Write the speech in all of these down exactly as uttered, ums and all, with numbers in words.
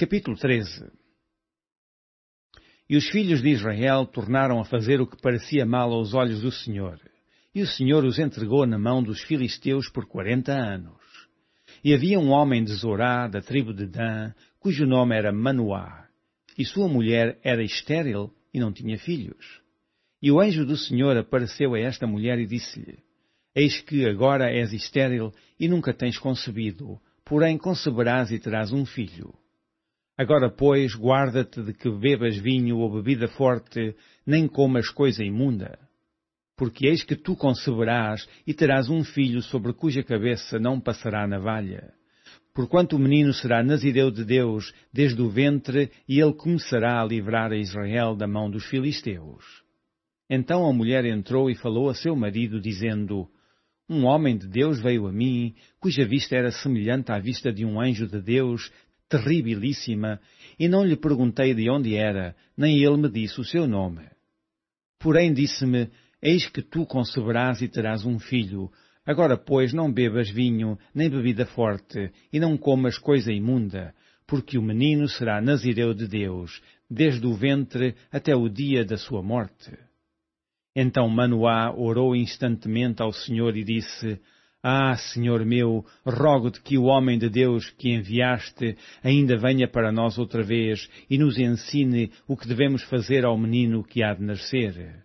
Capítulo treze. E os filhos de Israel tornaram a fazer o que parecia mal aos olhos do Senhor. E o Senhor os entregou na mão dos filisteus por quarenta anos. E havia um homem de Zorá, da tribo de Dan, cujo nome era Manoá. E sua mulher era estéril e não tinha filhos. E o anjo do Senhor apareceu a esta mulher e disse-lhe: Eis que agora és estéril e nunca tens concebido, porém conceberás e terás um filho. Agora, pois, guarda-te de que bebas vinho ou bebida forte, nem comas coisa imunda. Porque eis que tu conceberás e terás um filho sobre cuja cabeça não passará navalha. Porquanto o menino será nazireu de Deus desde o ventre, e ele começará a livrar a Israel da mão dos filisteus. Então a mulher entrou e falou a seu marido, dizendo: Um homem de Deus veio a mim, cuja vista era semelhante à vista de um anjo de Deus, terribilíssima, e não lhe perguntei de onde era, nem ele me disse o seu nome. Porém disse-me: Eis que tu conceberás e terás um filho. Agora, pois, não bebas vinho, nem bebida forte, e não comas coisa imunda, porque o menino será nazireu de Deus, desde o ventre até o dia da sua morte. Então Manoá orou instantemente ao Senhor e disse: Ah, Senhor meu, rogo-te que o homem de Deus que enviaste ainda venha para nós outra vez e nos ensine o que devemos fazer ao menino que há de nascer.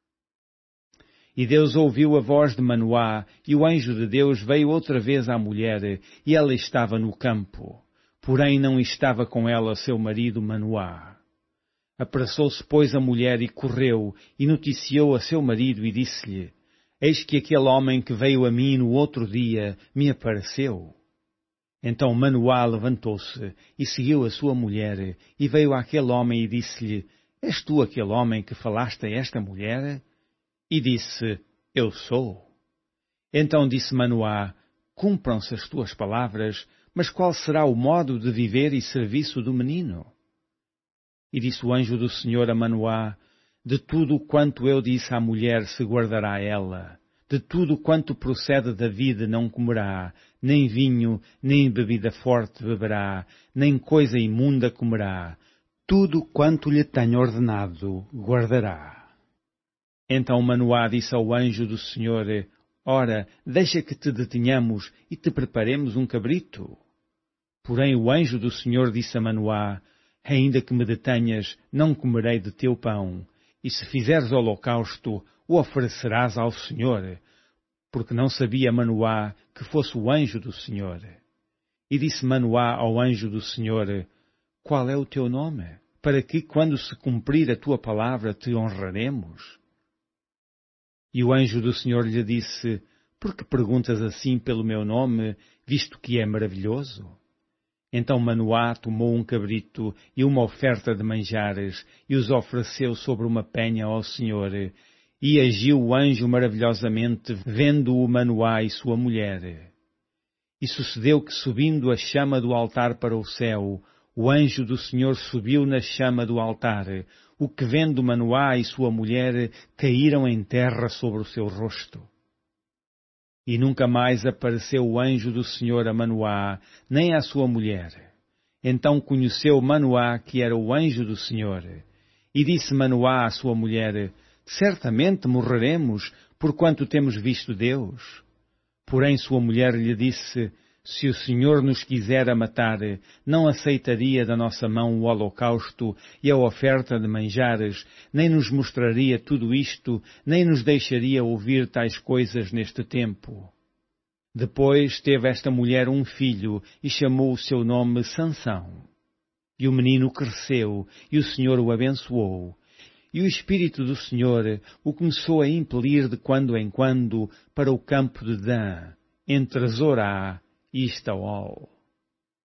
E Deus ouviu a voz de Manoá, e o anjo de Deus veio outra vez à mulher, e ela estava no campo. Porém não estava com ela seu marido Manoá. Apressou-se, pois, a mulher e correu, e noticiou a seu marido e disse-lhe: Eis que aquele homem que veio a mim no outro dia me apareceu. Então Manoá levantou-se e seguiu a sua mulher, e veio àquele homem e disse-lhe: És tu aquele homem que falaste a esta mulher? E disse: Eu sou. Então disse Manoá: Cumpram-se as tuas palavras, mas qual será o modo de viver e serviço do menino? E disse o anjo do Senhor a Manoá: De tudo quanto eu disse à mulher se guardará ela. De tudo quanto procede da vida não comerá, nem vinho, nem bebida forte beberá, nem coisa imunda comerá. Tudo quanto lhe tenho ordenado guardará. Então Manoá disse ao anjo do Senhor: Ora, deixa que te detenhamos e te preparemos um cabrito. Porém o anjo do Senhor disse a Manoá: Ainda que me detenhas, não comerei de teu pão, e se fizeres holocausto, o oferecerás ao Senhor. Porque não sabia Manoá que fosse o anjo do Senhor. E disse Manoá ao anjo do Senhor: Qual é o teu nome? Para que, quando se cumprir a tua palavra, te honraremos? E o anjo do Senhor lhe disse: Por que perguntas assim pelo meu nome, visto que é maravilhoso? Então Manoá tomou um cabrito e uma oferta de manjares e os ofereceu sobre uma penha ao Senhor. E agiu o anjo maravilhosamente, vendo-o Manoá e sua mulher. E sucedeu que, subindo a chama do altar para o céu, o anjo do Senhor subiu na chama do altar, o que vendo Manoá e sua mulher caíram em terra sobre o seu rosto. E nunca mais apareceu o anjo do Senhor a Manoá, nem à sua mulher. Então conheceu Manoá que era o anjo do Senhor. E disse Manoá à sua mulher: Certamente morreremos, porquanto temos visto Deus. Porém sua mulher lhe disse: Se o Senhor nos quisera matar, não aceitaria da nossa mão o holocausto e a oferta de manjares, nem nos mostraria tudo isto, nem nos deixaria ouvir tais coisas neste tempo. Depois teve esta mulher um filho e chamou o seu nome Sansão. E o menino cresceu, e o Senhor o abençoou. E o Espírito do Senhor o começou a impelir de quando em quando para o campo de Dan, entre Zorá e Estaol.